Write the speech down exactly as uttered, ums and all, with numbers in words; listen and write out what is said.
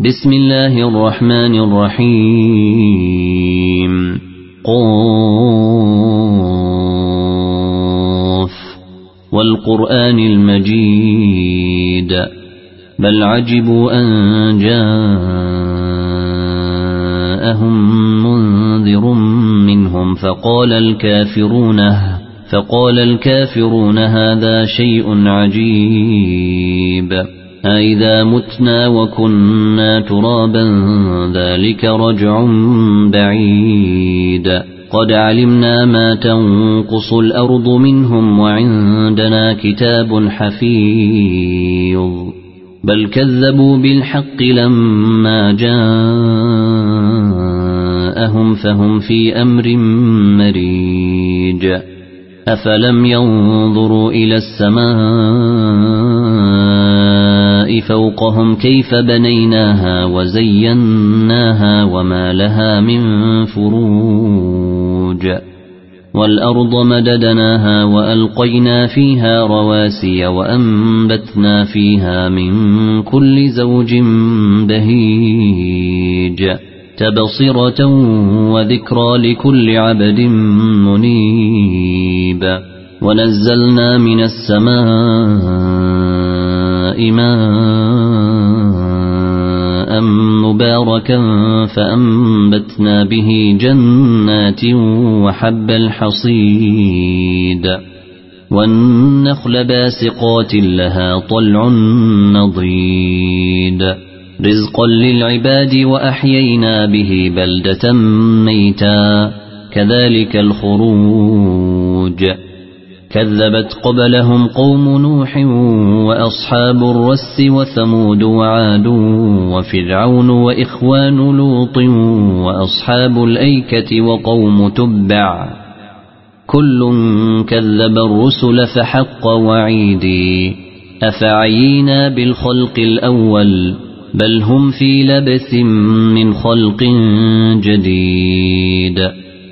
بسم الله الرحمن الرحيم قاف والقرآن المجيد بل عجبوا أن جاءهم منذر منهم فقال الكافرون فقال الكافرون هذا شيء عجيب أإذا متنا وكنا ترابا ذلك رجع بعيد قد علمنا ما تنقص الأرض منهم وعندنا كتاب حفيظ بل كذبوا بالحق لما جاءهم فهم في أمر مريج أفلم ينظروا إلى السماء فوقهم كيف بنيناها وزيناها وما لها من فروج والأرض مددناها وألقينا فيها رواسي وأنبتنا فيها من كل زوج بهيج تبصرة وذكرى لكل عبد منيب ونزلنا من السماء ماء مباركا فأنبتنا به جنات وحب الحصيد والنخل باسقات لها طلع نضيد رزقا للعباد وأحيينا به بلدة ميتا كذلك الخروج كذبت قبلهم قوم نوح وأصحاب الرس وثمود وعاد وفرعون وإخوان لوط وأصحاب الأيكة وقوم تبع كل كذب الرسل فحق وعيدي أفعينا بالخلق الأول بل هم في لبث من خلق جديد